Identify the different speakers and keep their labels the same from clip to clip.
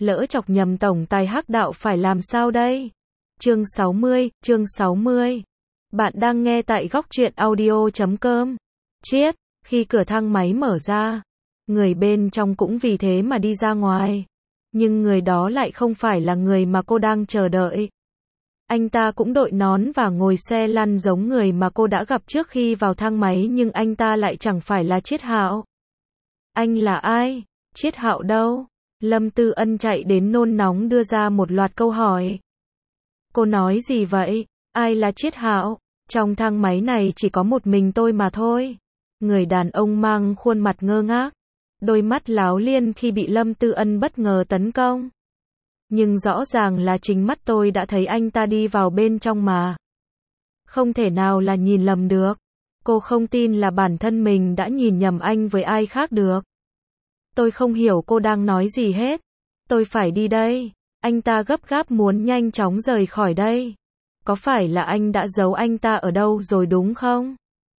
Speaker 1: lỡ chọc nhầm tổng tài Hắc Đạo phải làm sao đây? Chương 60. Bạn đang nghe tại góc truyện audio.com. Chiết, khi cửa thang máy mở ra, người bên trong cũng vì thế mà đi ra ngoài. Nhưng người đó lại không phải là người mà cô đang chờ đợi. Anh ta cũng đội nón và ngồi xe lăn giống người mà cô đã gặp trước khi vào thang máy, nhưng anh ta lại chẳng phải là Chiết Hạo. Anh là ai? Chiết Hạo đâu? Lâm Tư Ân chạy đến nôn nóng đưa ra một loạt câu hỏi. Cô nói gì vậy? Ai là Chiết Hạo? Trong thang máy này chỉ có một mình tôi mà thôi. Người đàn ông mang khuôn mặt ngơ ngác, đôi mắt láo liên khi bị Lâm Tư Ân bất ngờ tấn công. Nhưng rõ ràng là chính mắt tôi đã thấy anh ta đi vào bên trong mà. Không thể nào là nhìn lầm được. Cô không tin là bản thân mình đã nhìn nhầm anh với ai khác được. Tôi không hiểu cô đang nói gì hết. Tôi phải đi đây. Anh ta gấp gáp muốn nhanh chóng rời khỏi đây. Có phải là anh đã giấu anh ta ở đâu rồi đúng không?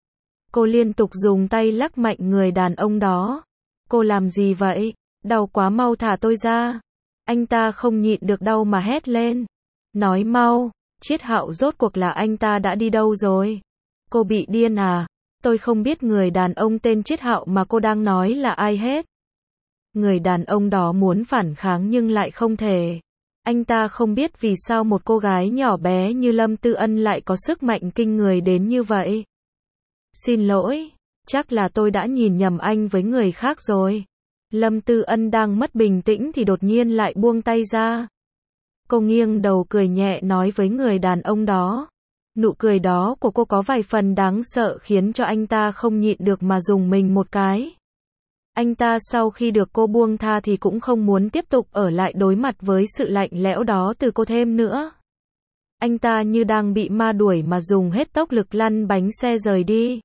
Speaker 1: Cô liên tục dùng tay lắc mạnh người đàn ông đó. Cô làm gì vậy? Đau quá, mau thả tôi ra. Anh ta không nhịn được đau mà hét lên. Nói mau, Chiết Hạo rốt cuộc là anh ta đã đi đâu rồi? Cô bị điên à? Tôi không biết người đàn ông tên Chiết Hạo mà cô đang nói là ai hết. Người đàn ông đó muốn phản kháng nhưng lại không thể. Anh ta không biết vì sao một cô gái nhỏ bé như Lâm Tư Ân lại có sức mạnh kinh người đến như vậy. Xin lỗi, chắc là tôi đã nhìn nhầm anh với người khác rồi. Lâm Tư Ân đang mất bình tĩnh thì đột nhiên lại buông tay ra. Cô nghiêng đầu cười nhẹ nói với người đàn ông đó. Nụ cười đó của cô có vài phần đáng sợ khiến cho anh ta không nhịn được mà rùng mình một cái. Anh ta sau khi được cô buông tha thì cũng không muốn tiếp tục ở lại đối mặt với sự lạnh lẽo đó từ cô thêm nữa. Anh ta như đang bị ma đuổi mà dùng hết tốc lực lăn bánh xe rời đi.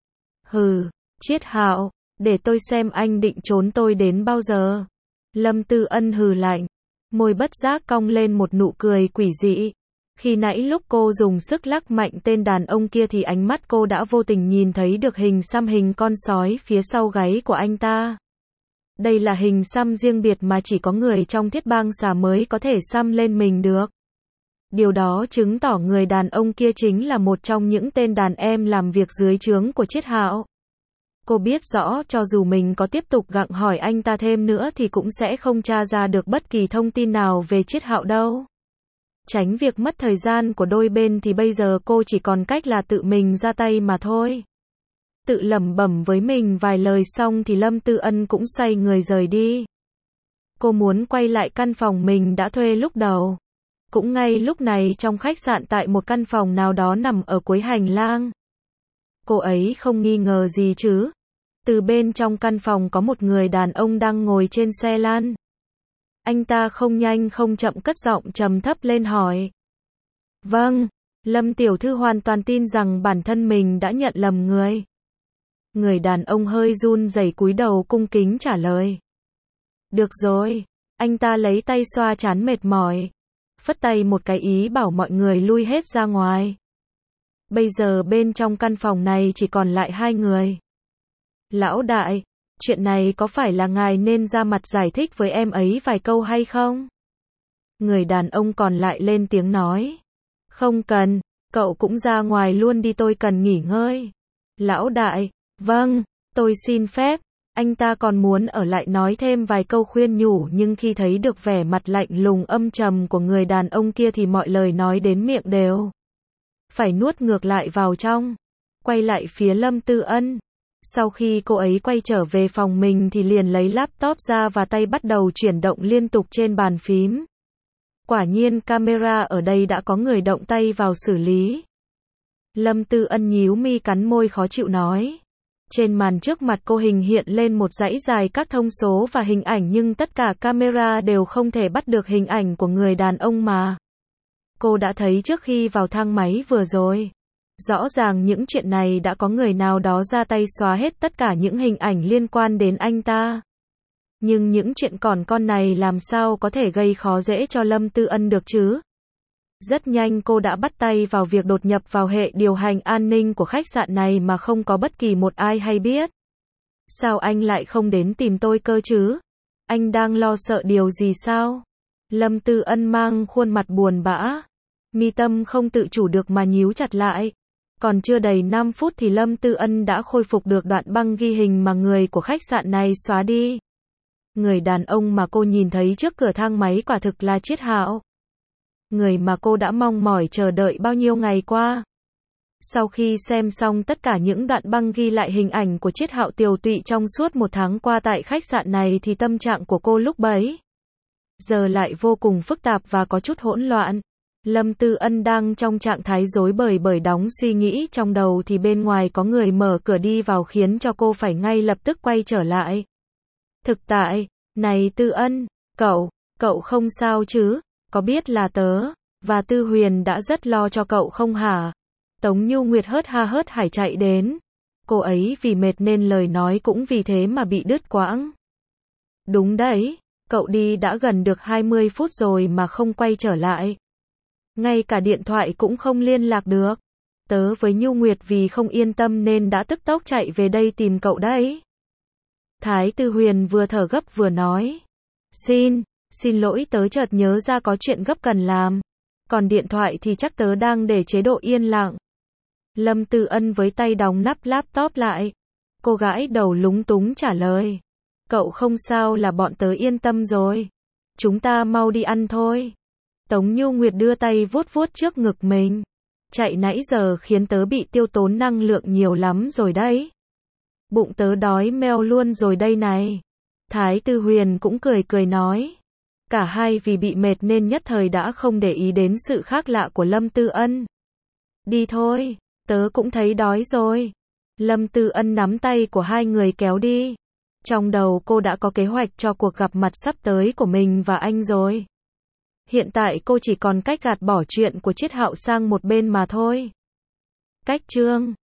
Speaker 1: Hừ, Chiết Hạo, để tôi xem anh định trốn tôi đến bao giờ. Lâm Tư Ân hừ lạnh, môi bất giác cong lên một nụ cười quỷ dị. Khi nãy lúc cô dùng sức lắc mạnh tên đàn ông kia thì ánh mắt cô đã vô tình nhìn thấy được hình xăm hình con sói phía sau gáy của anh ta. Đây là hình xăm riêng biệt mà chỉ có người trong Thiết Bang Xà mới có thể xăm lên mình được. Điều đó chứng tỏ người đàn ông kia chính là một trong những tên đàn em làm việc dưới trướng của Chiết Hạo. Cô biết rõ cho dù mình có tiếp tục gặng hỏi anh ta thêm nữa thì cũng sẽ không tra ra được bất kỳ thông tin nào về Chiết Hạo đâu. Tránh việc mất thời gian của đôi bên thì bây giờ cô chỉ còn cách là tự mình ra tay mà thôi. Tự lẩm bẩm với mình vài lời xong thì Lâm Tư Ân cũng xoay người rời đi. Cô muốn quay lại căn phòng mình đã thuê lúc đầu. Cũng ngay lúc này trong khách sạn tại một căn phòng nào đó nằm ở cuối hành lang. Cô ấy không nghi ngờ gì chứ. Từ bên trong căn phòng có một người đàn ông đang ngồi trên xe lăn. Anh ta không nhanh không chậm cất giọng trầm thấp lên hỏi. Vâng, Lâm tiểu thư hoàn toàn tin rằng bản thân mình đã nhận lầm người. Người đàn ông hơi run rẩy cúi đầu cung kính trả lời. Được rồi, anh ta lấy tay xoa trán mệt mỏi. Phất tay một cái ý bảo mọi người lui hết ra ngoài. Bây giờ bên trong căn phòng này chỉ còn lại hai người. Lão đại, chuyện này có phải là ngài nên ra mặt giải thích với em ấy vài câu hay không? Người đàn ông còn lại lên tiếng nói. Không cần, cậu cũng ra ngoài luôn đi, tôi cần nghỉ ngơi. Lão đại, vâng, tôi xin phép. Anh ta còn muốn ở lại nói thêm vài câu khuyên nhủ nhưng khi thấy được vẻ mặt lạnh lùng âm trầm của người đàn ông kia thì mọi lời nói đến miệng đều phải nuốt ngược lại vào trong. Quay lại phía Lâm Tư Ân. Sau khi cô ấy quay trở về phòng mình thì liền lấy laptop ra và tay bắt đầu chuyển động liên tục trên bàn phím. Quả nhiên camera ở đây đã có người động tay vào xử lý. Lâm Tư Ân nhíu mi cắn môi khó chịu nói. Trên màn trước mặt cô hình hiện lên một dãy dài các thông số và hình ảnh nhưng tất cả camera đều không thể bắt được hình ảnh của người đàn ông mà cô đã thấy trước khi vào thang máy vừa rồi. Rõ ràng những chuyện này đã có người nào đó ra tay xóa hết tất cả những hình ảnh liên quan đến anh ta. Nhưng những chuyện còn con này làm sao có thể gây khó dễ cho Lâm Tư Ân được chứ? Rất nhanh cô đã bắt tay vào việc đột nhập vào hệ điều hành an ninh của khách sạn này mà không có bất kỳ một ai hay biết. Sao anh lại không đến tìm tôi cơ chứ? Anh đang lo sợ điều gì sao? Lâm Tư Ân mang khuôn mặt buồn bã. Mi tâm không tự chủ được mà nhíu chặt lại. Còn chưa đầy 5 phút thì Lâm Tư Ân đã khôi phục được đoạn băng ghi hình mà người của khách sạn này xóa đi. Người đàn ông mà cô nhìn thấy trước cửa thang máy quả thực là Triết Hạo. Người mà cô đã mong mỏi chờ đợi bao nhiêu ngày qua. Sau khi xem xong tất cả những đoạn băng ghi lại hình ảnh của Triết Hạo tiều tụy trong suốt 1 tháng qua tại khách sạn này thì tâm trạng của cô lúc bấy giờ lại vô cùng phức tạp và có chút hỗn loạn. Lâm Tư Ân đang trong trạng thái rối bời bởi đóng suy nghĩ trong đầu thì bên ngoài có người mở cửa đi vào khiến cho cô phải ngay lập tức quay trở lại. Thực tại, này Tư Ân, cậu không sao chứ, có biết là tớ và Tư Huyền đã rất lo cho cậu không hả? Tống Nhu Nguyệt hớt ha hớt hải chạy đến. Cô ấy vì mệt nên lời nói cũng vì thế mà bị đứt quãng. Đúng đấy, cậu đi đã gần được 20 phút rồi mà không quay trở lại. Ngay cả điện thoại cũng không liên lạc được. Tớ với Nhu Nguyệt vì không yên tâm nên đã tức tốc chạy về đây tìm cậu đấy. Thái Tư Huyền vừa thở gấp vừa nói. Xin lỗi, tớ chợt nhớ ra có chuyện gấp cần làm. Còn điện thoại thì chắc tớ đang để chế độ yên lặng. Lâm Tư Ân với tay đóng nắp laptop lại. Cô gãi đầu lúng túng trả lời. Cậu không sao là bọn tớ yên tâm rồi. Chúng ta mau đi ăn thôi. Tống Nhu Nguyệt đưa tay vuốt vuốt trước ngực mình. Chạy nãy giờ khiến tớ bị tiêu tốn năng lượng nhiều lắm rồi đấy. Bụng tớ đói meo luôn rồi đây này. Thái Tư Huyền cũng cười nói. Cả hai vì bị mệt nên nhất thời đã không để ý đến sự khác lạ của Lâm Tư Ân. Đi thôi, tớ cũng thấy đói rồi. Lâm Tư Ân nắm tay của hai người kéo đi. Trong đầu cô đã có kế hoạch cho cuộc gặp mặt sắp tới của mình và anh rồi. Hiện tại cô chỉ còn cách gạt bỏ chuyện của Triết Hạo sang một bên mà thôi. Cách chương